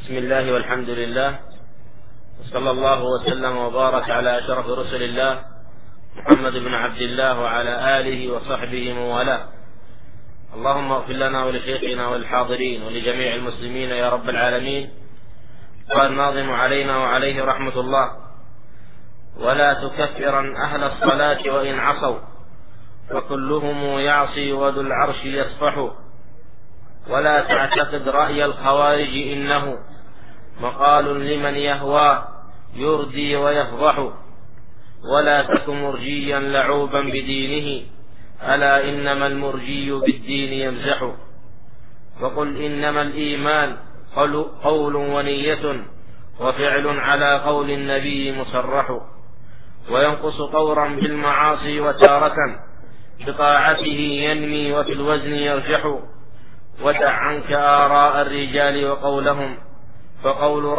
بسم الله والحمد لله، وصلى الله وسلم وبارك على أشرف رسل الله محمد بن عبد الله وعلى آله وصحبه من والاه. اللهم اغفر لنا ولشيخنا والحاضرين ولجميع المسلمين يا رب العالمين. قال الناظم علينا وعليه رحمة الله: ولا تكفرن أهل الصلاة وإن عصوا، فكلهم يعصي وذو العرش يصفح. ولا تعتقد رأي الخوارج، إنه مقال لمن يهوى يردي ويفضح. ولا تك مرجيا لعوبا بدينه، ألا إنما المرجي بالدين يمزح. وقل إنما الإيمان قول ونية، وفعل على قول النبي مصرح. وينقص طورا بالمعاصي وتارة، بطاعته ينمي وفي الوزن يرجح. ودع عنك آراء الرجال وقولهم، فقول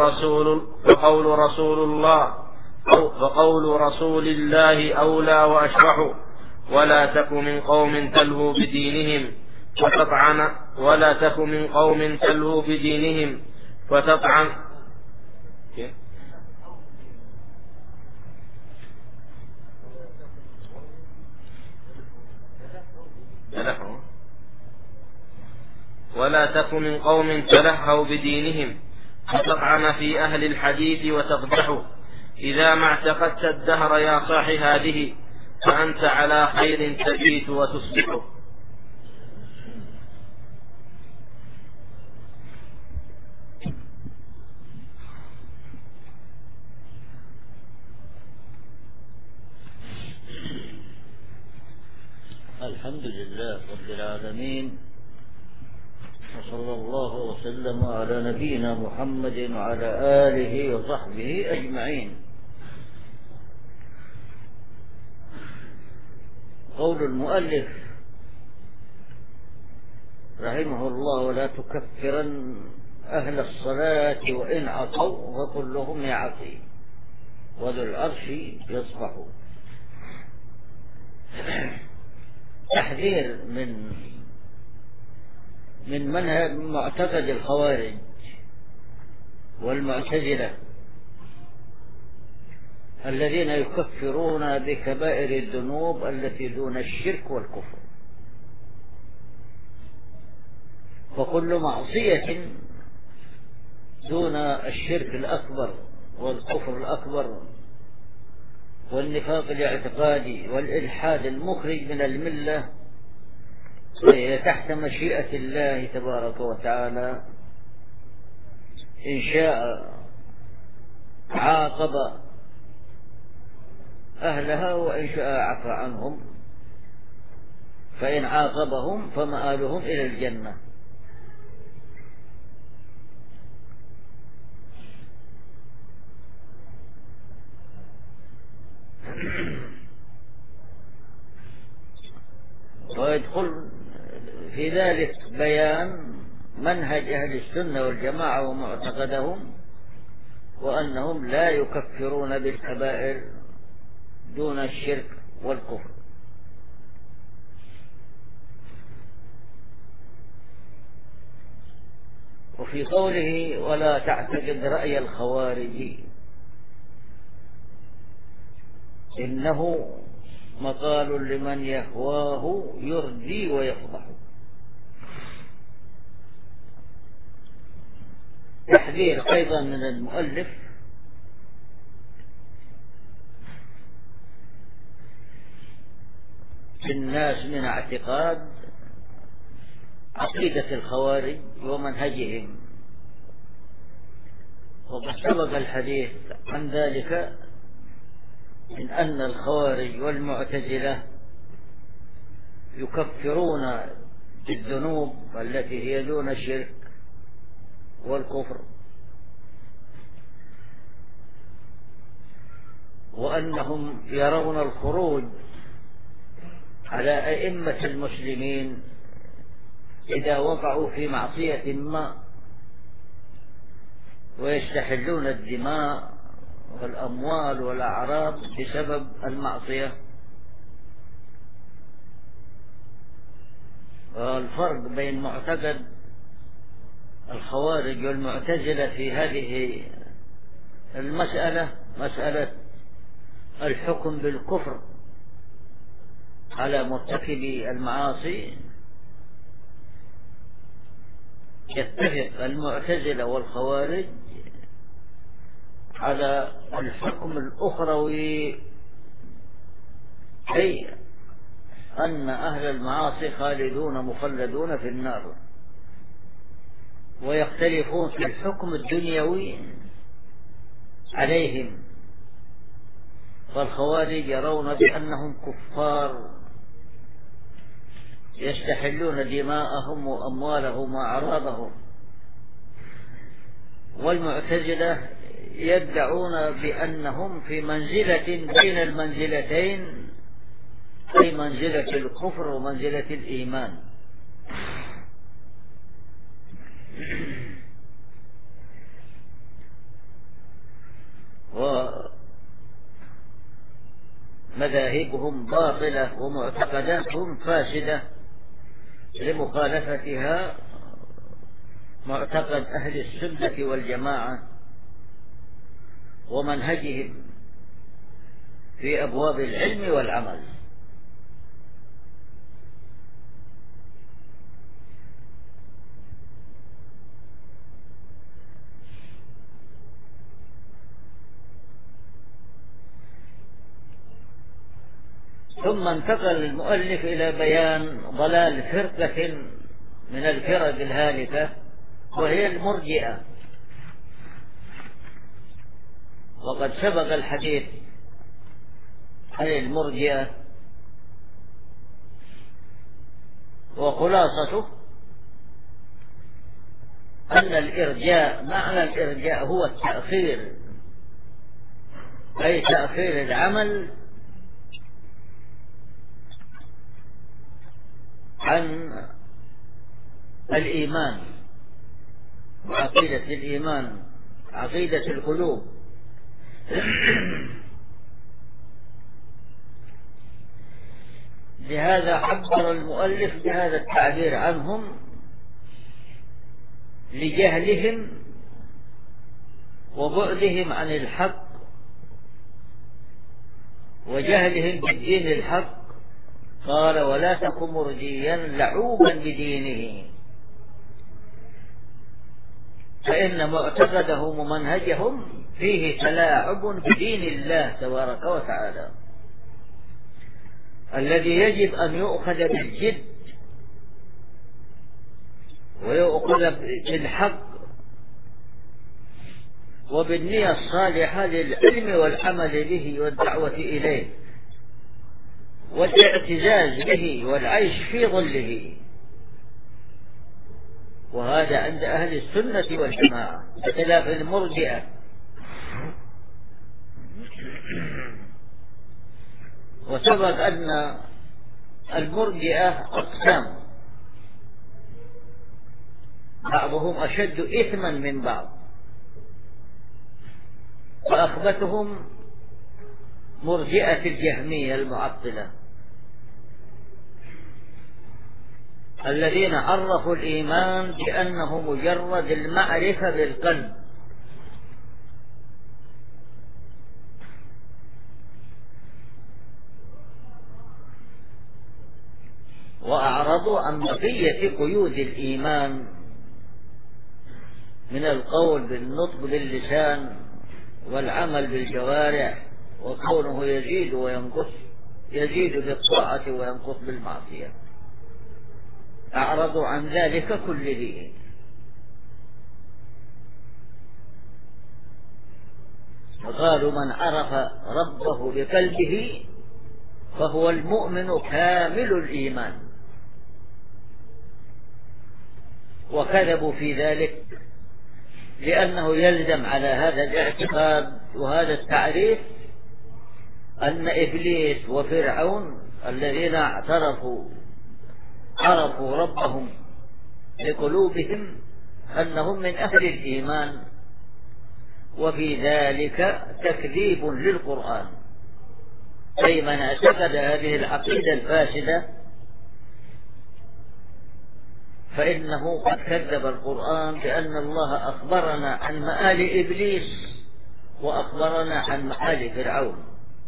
رسول الله أولى وأشرح. ولا تك من قوم تلهو بدينهم فتطعن ولا تك من قوم تلهو بدينهم فتطعن ولا تك من قوم تلهوا بدينهم فتطعن في أهل الحديث وتقدح. إذا ما اعتقدت الدهر يا صاح هذه، فأنت على خير تبيت وتصبح. الحمد لله رب العالمين، وصلى الله وسلم على نبينا محمد وعلى آله وصحبه أجمعين. قول المؤلف رحمه الله: ولا تكفرن أهل الصلاة وإن عصوا، فكلهم يعصي وذو العرش يصفح. تحذير من منهج معتقد الخوارج والمعتزلة الذين يكفرون بكبائر الذنوب التي دون الشرك والكفر. فكل معصية دون الشرك الأكبر والكفر الأكبر والنفاق الاعتقادي والإلحاد المخرج من الملة هي تحت مشيئة الله تبارك وتعالى. إن شاء عاقب أهلها، وإن شاء عفى عنهم. فإن عاقبهم فمآلهم إلى الجنة. ويدخل في ذلك بيان منهج أهل السنة والجماعة ومعتقدهم، وأنهم لا يكفرون بالكبائر دون الشرك والكفر. وفي قوله: ولا تعتقد رأي الخوارج، إنه مقال لمن يهواه يردي ويفضح. تحذير أيضا من المؤلف الناس من اعتقاد عقيدة الخوارج ومنهجهم. وقد سبق الحديث عن ذلك، من أن الخوارج والمعتزلة يكفرون بالذنوب التي هي دون الشرك والكفر، وأنهم يرون الخروج على أئمة المسلمين إذا وقعوا في معصية ما، ويستحلون الدماء والأموال والأعراض بسبب المعصية. والفرق بين معتقد الخوارج والمعتزلة في هذه المسألة، مسألة الحكم بالكفر على مرتكبي المعاصي، يتفق المعتزلة والخوارج على الحكم الأخروي، أي أن أهل المعاصي خالدون مخلدون في النار، ويختلفون في الحكم الدنيوي عليهم. فالخوارج يرون بأنهم كفار يستحلون دماءهم وأموالهم وأعراضهم، والمعتزلة يدعون بأنهم في منزلة بين المنزلتين، أي منزلة الكفر ومنزلة الإيمان. ومذاهبهم باطلة ومعتقداتهم فاسدة لمخالفتها معتقد أهل السنة والجماعة ومنهجهم في أبواب العلم والعمل. ثم انتقل المؤلف إلى بيان ضلال فرقة من الفرق الهالكة، وهي المرجئة. وقد سبق الحديث عن المرجئة، وخلاصته أن الإرجاء، معنى الإرجاء هو التأخير، أي تأخير العمل عن الإيمان وعقيدة الإيمان، عقيدة القلوب. لهذا عبر المؤلف بهذا التعبير عنهم لجهلهم وبعدهم عن الحق وجهلهم بالدين الحق. قال: ولا تك مرجيا لعوبا بدينه، فإن معتقدهم ومنهجهم فيه تلاعب بدين الله تبارك وتعالى، الذي يجب أن يؤخذ بالجد ويؤخذ بالحق وبالنية الصالحة للعلم والعمل به والدعوة إليه والاعتزاز به والعيش في ظله. وهذا عند أهل السنة والجماعة بخلاف المرجئة. وسبق أن المرجئة أقسام، بعضهم أشد إثما من بعض، وأخبثهم مرجئة الجهمية المعطلة، الذين عرفوا الإيمان بأنه مجرد المعرفة بالقلب، وأعرضوا عن بقية قيود الإيمان من القول بالنطق باللسان والعمل بالجوارح، وكونه يزيد وينقص، يزيد بالطاعة وينقص بالمعصية. أعرضوا عن ذلك كله. وقالوا: من عرف ربه بقلبه فهو المؤمن كامل الإيمان. وكذبوا في ذلك، لأنه يلزم على هذا الاعتقاد وهذا التعريف أن إبليس وفرعون الذين عرفوا ربهم بقلوبهم أنهم من أهل الإيمان، وفي ذلك تكذيب للقرآن. أي من اعتقد هذه العقيدة الفاسدة فإنه قد كذب القرآن بأن الله أخبرنا عن مآل إبليس وأخبرنا عن مآل فرعون،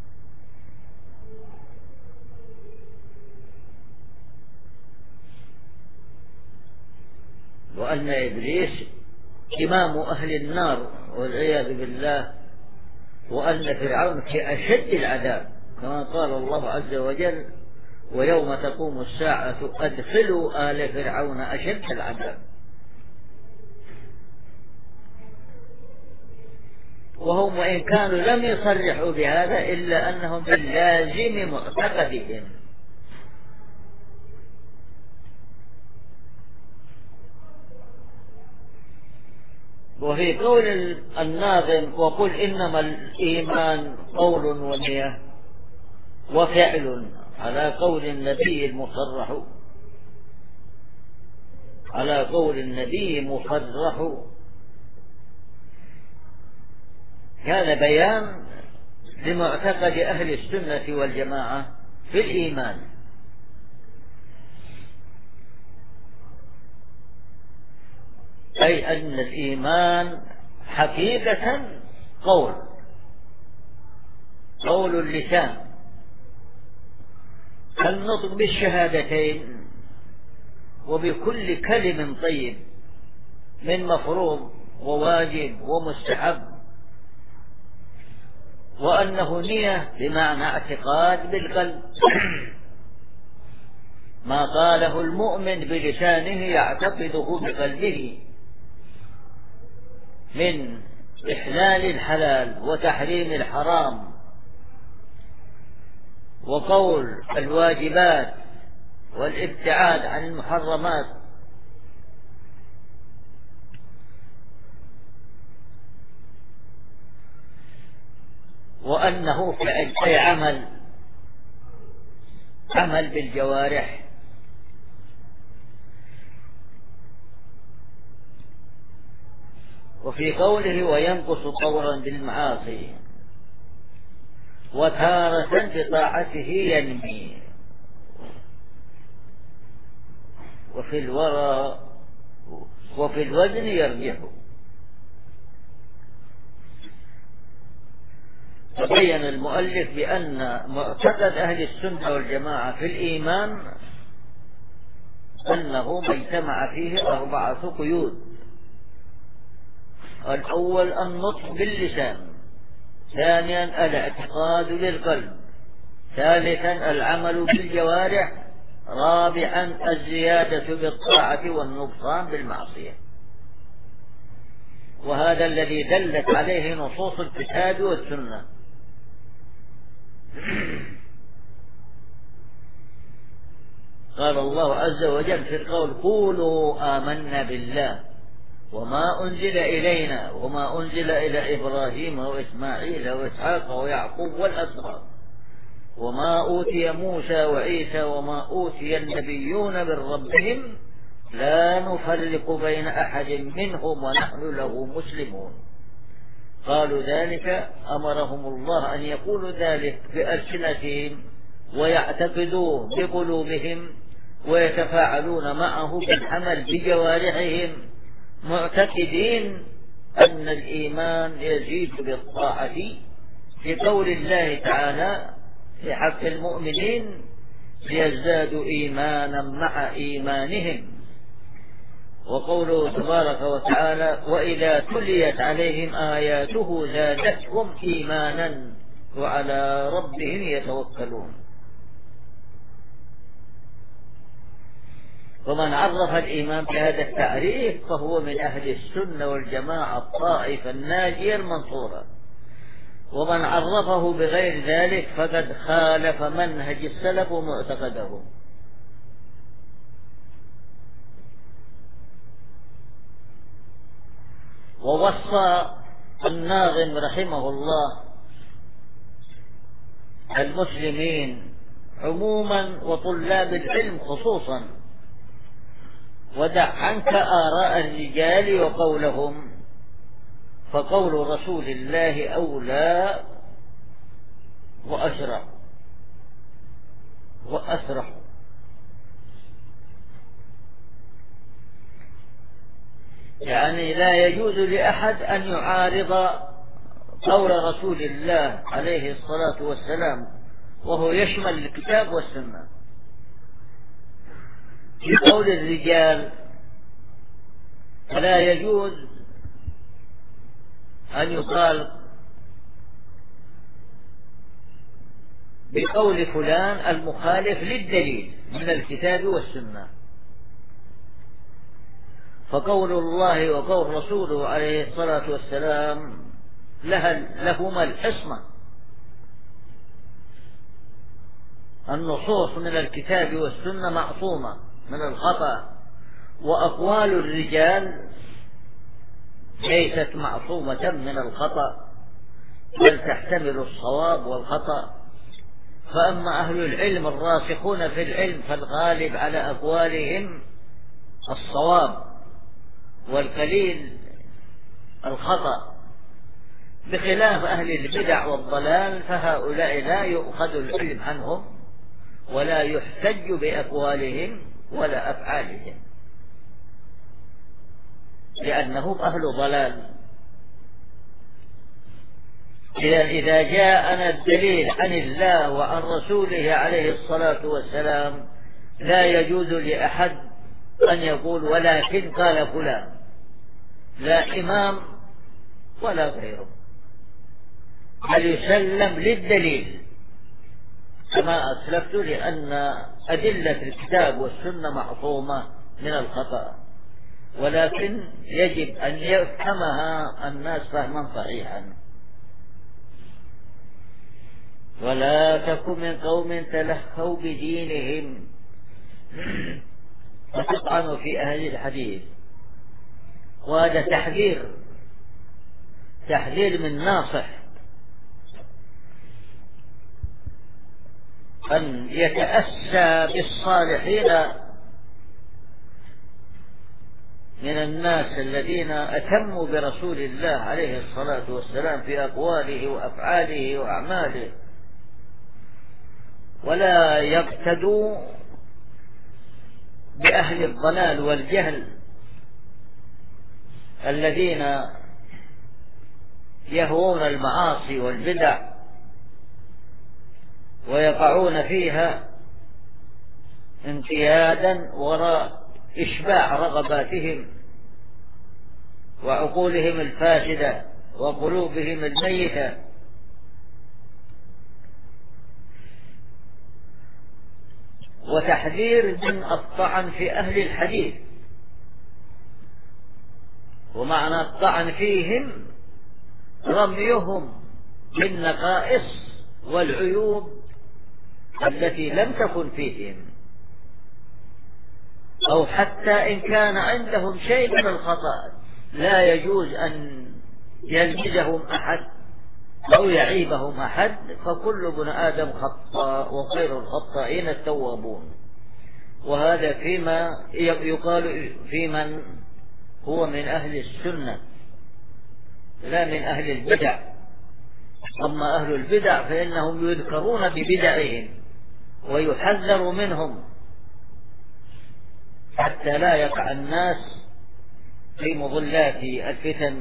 وأن إبليس إمام أهل النار والعياذ بالله، وأن فرعون في أشد العذاب، كما قال الله عز وجل: ويوم تقوم الساعة أدخلوا آل فرعون أشد العذاب. وهم وإن كانوا لم يصرحوا بهذا إلا أنهم باللازم معتقدهم. وفي قول الناظم: وقل إنما الإيمان قول ونية وفعل، على قول النبي المصرح، على قول النبي مصرح. هذا بيان لمعتقد أهل السنة والجماعة في الإيمان، أي أن الإيمان حقيقة قول اللسان، النطق بالشهادتين وبكل كلم طيب من مفروض وواجب ومستحب، وأنه نية بمعنى اعتقاد بالقلب، ما قاله المؤمن بلسانه يعتقده بقلبه من إحلال الحلال وتحريم الحرام وقول الواجبات والابتعاد عن المحرمات، وأنه في عمل بالجوارح، وفي قوله: وينقص طورا بالمعاصي وتارة بطاعته ينمي، وفي الورى وفي الوزن يرجح. تبين المؤلف بأن معتقد أهل السنة والجماعة في الإيمان أنه ما اجتمع فيه 4 قيود: الأول النطق باللسان، ثانيا الاعتقاد بالقلب، ثالثا العمل بالجوارح، رابعا الزيادة بالطاعة والنقصان بالمعصية. وهذا الذي دلت عليه نصوص الكتاب والسنة. قال الله عز وجل في القول: قولوا آمنا بالله وما أنزل إلينا وما أنزل إلى إبراهيم وإسماعيل وإسحاق ويعقوب والأسباط وما أوتي موسى وعيسى وما أوتي النبيون من ربهم لا نفرق بين أحد منهم ونحن له مسلمون. قالوا ذلك أمرهم الله أن يقولوا ذلك بألسنتهم ويعتقدوه بقلوبهم ويتفاعلون معه بالعمل بجوارحهم، معتقدين أن الإيمان يزيد بالطاعة، في قول الله تعالى في حق المؤمنين: ليزدادوا إيمانا مع إيمانهم، وقوله تبارك وتعالى: وإذا تليت عليهم آياته زادتهم إيمانا وعلى ربهم يتوكلون. ومن عرف الإيمان بهذا التعريف فهو من أهل السنة والجماعة الطائفة الناجية المنصورة، ومن عرفه بغير ذلك فقد خالف منهج السلف ومعتقده. ووصى الناظم رحمه الله المسلمين عموما وطلاب العلم خصوصا: ودع عنك آراء الرجال وقولهم، فقول رسول الله أولى وأسرح. يعني لا يجوز لأحد أن يعارض قول رسول الله عليه الصلاة والسلام، وهو يشمل الكتاب والسنة. في قول الرجال فلا يجوز أن يقال بقول فلان المخالف للدليل من الكتاب والسنة، فقول الله وقول رسوله عليه الصلاة والسلام لهما العصمة. النصوص من الكتاب والسنة معصومة من الخطأ، وأقوال الرجال ليست معصومة من الخطأ، بل تحتمل الصواب والخطأ. فأما أهل العلم الراسخون في العلم فالغالب على أقوالهم الصواب والقليل الخطأ، بخلاف أهل البدع والضلال فهؤلاء لا يؤخذ العلم عنهم ولا يحتج بأقوالهم ولا أفعالهم، لأنهم أهل ضلال. إذا جاءنا الدليل عن الله وعن رسوله عليه الصلاة والسلام لا يجوز لأحد أن يقول ولكن قال فلان، لا إمام ولا غيره، بل يسلم للدليل كما أسلفت، لأن أدلة الكتاب والسنة معصومة من الخطأ، ولكن يجب أن يفهمها الناس فهما صحيحا. ولا تكن من قوم تلهوا بدينهم فتطعنوا في أهل الحديث. وهذا تحذير من ناصح أن يتأسى بالصالحين من الناس الذين أتموا برسول الله عليه الصلاة والسلام في أقواله وأفعاله وأعماله، ولا يقتدوا بأهل الضلال والجهل الذين يهوون المعاصي والبدع ويقعون فيها انقيادا وراء إشباع رغباتهم وعقولهم الفاسدة وقلوبهم الميتة. وتحذير من الطعن في أهل الحديث، ومعنى الطعن فيهم رميهم بالنقائص والعيوب التي لم تكن فيهم، أو حتى إن كان عندهم شيء من الخطأ لا يجوز أن يلمزهم أحد أو يعيبهم أحد، فكل ابن آدم خطاء وخير الخطائين التوابون. وهذا فيما يقال في من هو من أهل السنة لا من أهل البدع. أما أهل البدع فإنهم يذكرون ببدعهم ويحذر منهم حتى لا يقع الناس في مضلات الفتن.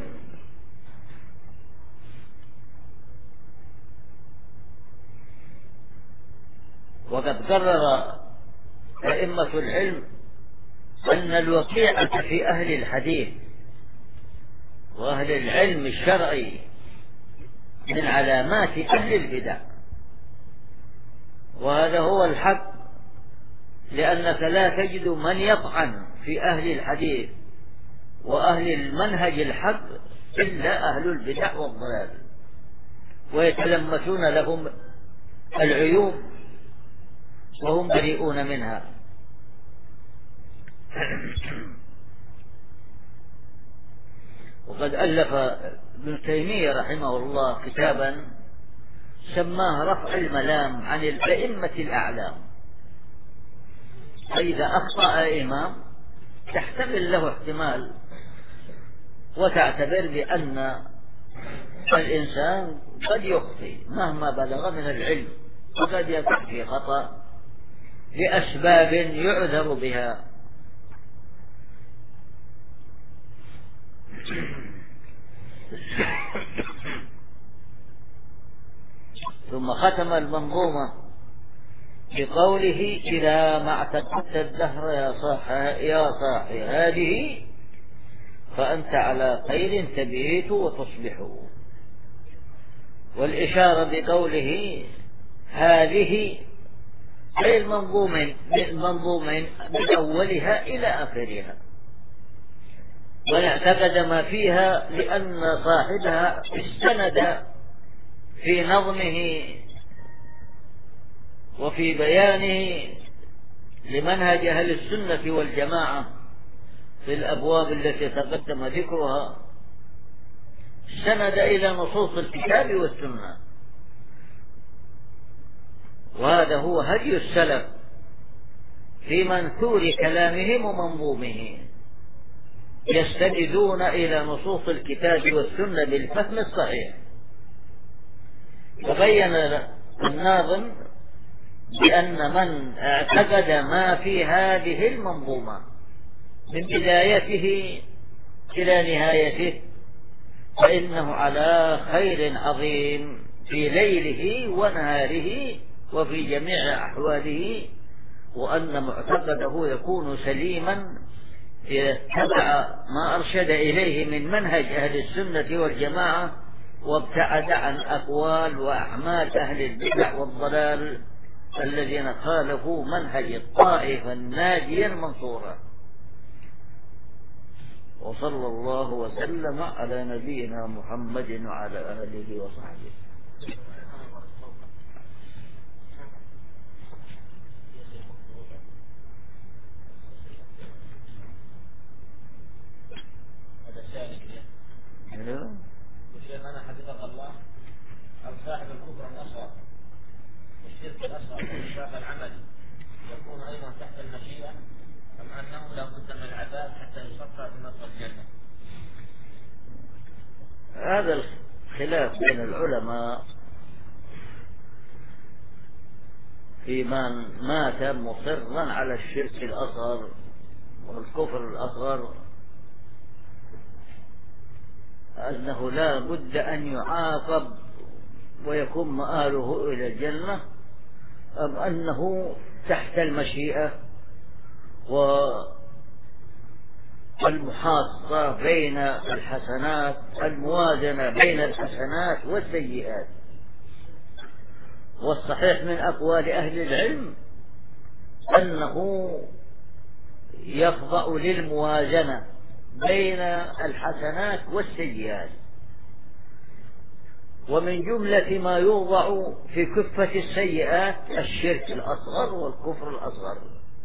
وقد قرر أئمة العلم أن الوقيعة في أهل الحديث وأهل العلم الشرعي من علامات أهل البدع، وهذا هو الحق، لأنك لا تجد من يطعن في أهل الحديث وأهل المنهج الحق إلا أهل البدع والضلال، ويتلمسون لهم العيوب وهم بريئون منها. وقد ألف ابن تيمية رحمه الله كتابا سماه رفع الملام عن الأئمة الأعلام. فإذا أخطأ إمام تحتمل له احتمال وتعتبر بأن الإنسان قد يخطئ مهما بلغ من العلم، وقد يقع في خطأ لأسباب يعذر بها. ثم ختم المنظومة بقوله: إذا ما اعتقدت الدهر يا صاحي هذه فأنت على خير تبيت وتصبح. والإشارة بقوله هذه أي المنظومين من أولها إلى آخرها، من اعتقد ما فيها لأن صاحبها استند في نظمه وفي بيانه لمنهج أهل السنة والجماعة في الأبواب التي تقدم ذكرها، استند إلى نصوص الكتاب والسنة. وهذا هو هدي السلف في منثور كلامهم ومنظومه، يستندون إلى نصوص الكتاب والسنة بالفهم الصحيح. وبين الناظم بأن من اعتقد ما في هذه المنظومة من بدايته إلى نهايته فإنه على خير عظيم في ليله ونهاره وفي جميع أحواله، وأن معتقده يكون سليما إذا اتبع ما أرشد إليه من منهج أهل السنة والجماعة، وابتعد عن أقوال وأعمال أهل البدع والضلال الذين خالفوا منهج الطائفة الناجية المنصورة. وصلى الله وسلم على نبينا محمد وعلى آله وصحبه. وشيخنا حفظه الله أو صاحب الكفر الأصغر والشرك الأصغر والإشراك العملي يكون أيضا تحت المشيئة، أم أنه لا بد من العذاب حتى يصفى في مدخل الجنة؟ هذا الخلاف بين العلماء في من مات مصرا على الشرك الأصغر والكفر الأصغر أنه لا بد أن يعاقب ويكون مآله إلى الجنة، أم أنه تحت المشيئة والمحاصة بين الحسنات، الموازنة بين الحسنات والسيئات. والصحيح من أقوال أهل العلم أنه يخضع للموازنة بين الحسنات والسيئات، ومن جملة ما يوضع في كفة السيئات الشرك الأصغر والكفر الأصغر.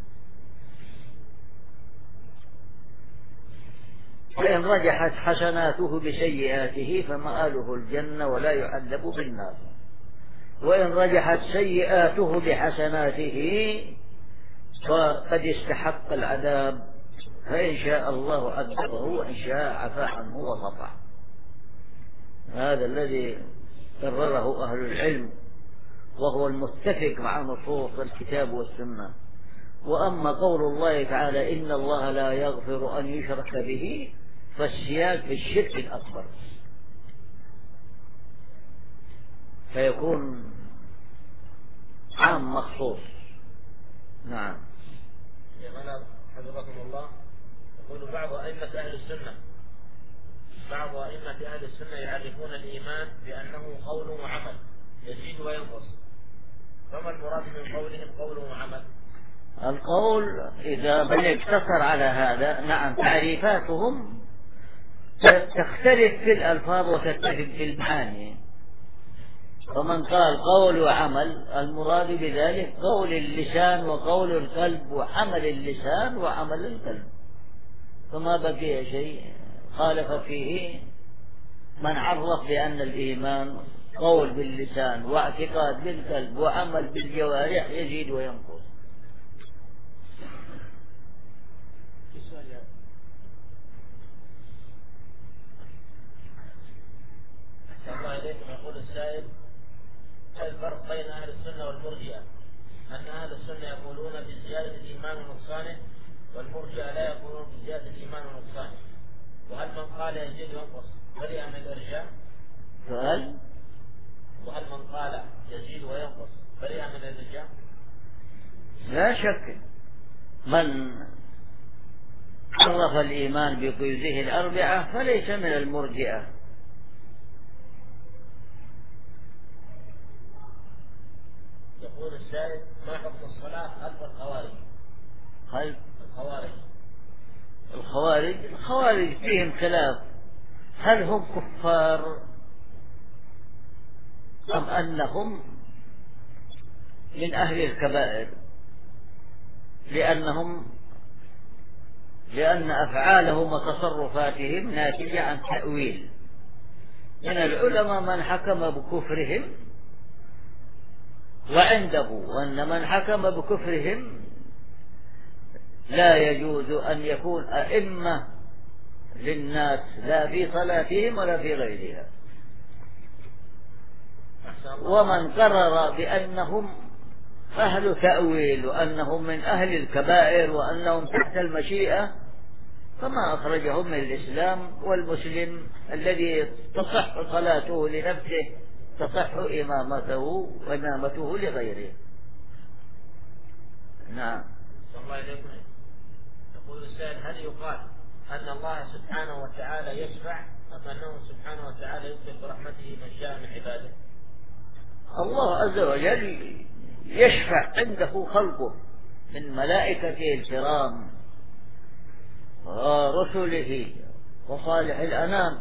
فإن رجحت حسناته بسيئاته فمآله الجنة ولا يعذب بالنار، وإن رجحت سيئاته بحسناته فقد استحق العذاب، فإن شاء الله عذبه وإن شاء عفى عنه وصفح. هذا الذي قرره أهل العلم وهو المتفق مع نصوص الكتاب والسنة. وأما قول الله تعالى إن الله لا يغفر أن يشرك به فالسياق في الشرك الأكبر، فيكون عام مخصوص. نعم. حفظكم الله، يقول بعض أئمة أهل السنة يعرفون الإيمان بأنه قول وعمل يزيد وينقص، فما المراد من قولهم قول وعمل؟ القول إذا من اقتصر على هذا، نعم، تعريفاتهم تختلف في الألفاظ وتختلف في المعاني. فمن قال قول وعمل المراد بذلك قول اللسان وقول القلب وعمل اللسان وعمل القلب، فما بقي شيء خالف فيه من عرف بأن الإيمان قول باللسان واعتقاد بالقلب وعمل بالجوارح يزيد وينقص. الله إليكم. يقول السائل: هل الفرق بين أهل السنة والمرجئة؟ أن أهل السنة يقولون بزيادة الإيمان ونقصانه، والمرجئة لا يقولون بزيادة الإيمان ونقصانه. وهل من قال يزيد وينقص برئ من الإرجاء؟ سؤال. وهل من قال يزيد وينقص برئ من الإرجاء؟ لا شك من عرف الإيمان بقيوده الأربعة فليس من المرجئة. يقول السائل: ما حكم الصلاة خلف الخوارج؟ خلف الخوارج الخوارج فيهم خلاف، هل هم كفار أم أنهم من أهل الكبائر، لأن أفعالهم وتصرفاتهم ناتجة عن تأويل. من العلماء من حكم بكفرهم، وعنده أن من حكم بكفرهم لا يجوز أن يكون أئمة للناس لا في صلاتهم ولا في غيرها. ومن قرر بأنهم أهل تأويل وأنهم من أهل الكبائر وأنهم تحت المشيئة فما أخرجهم من الإسلام. والمسلم الذي تصح صلاته لنفسه تصح إمامته لغيره. نعم. يقول السائل: هل يقال أن الله سبحانه وتعالى يشفع أم أنه سبحانه وتعالى يدخل برحمته من شاء من عباده؟ الله عز وجل يشفع عنده خلقه من ملائكته الكرام ورسله وصالح الأنام،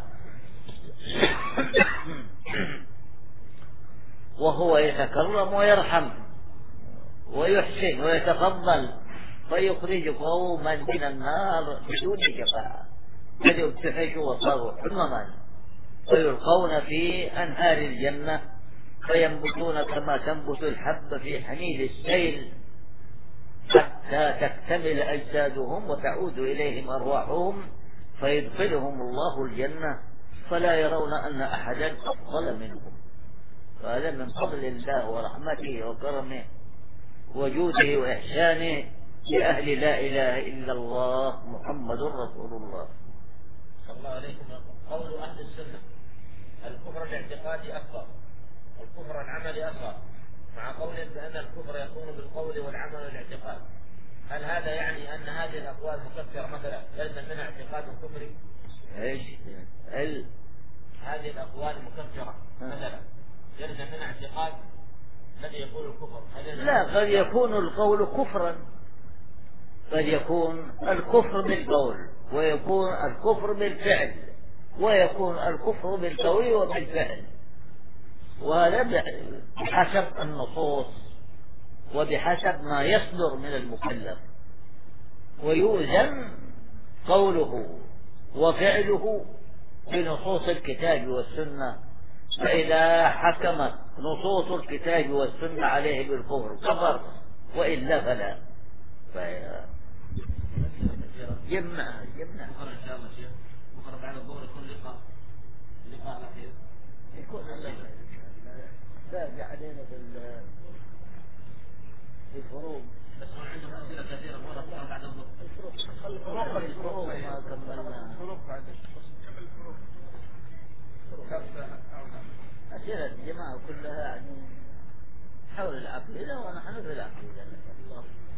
وهو يتكرم ويرحم ويحسن ويتفضل فيخرج قوما من النار بدون شفاعة، بل يبتحشوا وصاروا حمما ويلقون في أنهار الجنة فينبتون كما تنبت الحب في حميل السيل حتى تكتمل أجسادهم وتعود إليهم أرواحهم فيدخلهم الله الجنة فلا يرون أن أحدا أفضل منهم. فهذا من فضل الله ورحمته وكرمه وجوده وإحسانه لأهل لا إله إلا الله محمد رسول الله صلى الله عليه وسلم. قول أهل السنة: الكفر الاعتقادي أكبر والكفر العملي أصغر، مع قول بأن الكفر يكون بالقول والعمل والاعتقاد. هل هذا يعني أن هذه الأقوال مكفرة مثلا يلزم منها اعتقاد كفري؟ ايش؟ هذه الأقوال مكفرة مثلا يلزم منها اعتقاد الذي يقول الكفر؟ لا، قد يكون القول كفرا، قد يكون الكفر بالقول ويكون الكفر بالفعل ويكون الكفر بالقول وبالفعل، وهذا بحسب النصوص وبحسب ما يصدر من المكلف، ويوزن قوله وفعله بنصوص الكتاب والسنة. فإذا حكمت نصوص الكتاب والسنة عليه بالكفر كفر، وإلا فلا. جمع بكرة إن شاء الله شيخ، بكرة بعد الظهر يكون لقاء الأخير يكون باقي علينا في الفروض، بس هو عندهم أسئلة كثيرة. بكرة بعد الظهر الفروض ما كملنا. أسئلة الجماعة كلها يعني حول العقيدة ونحن في العقيدة.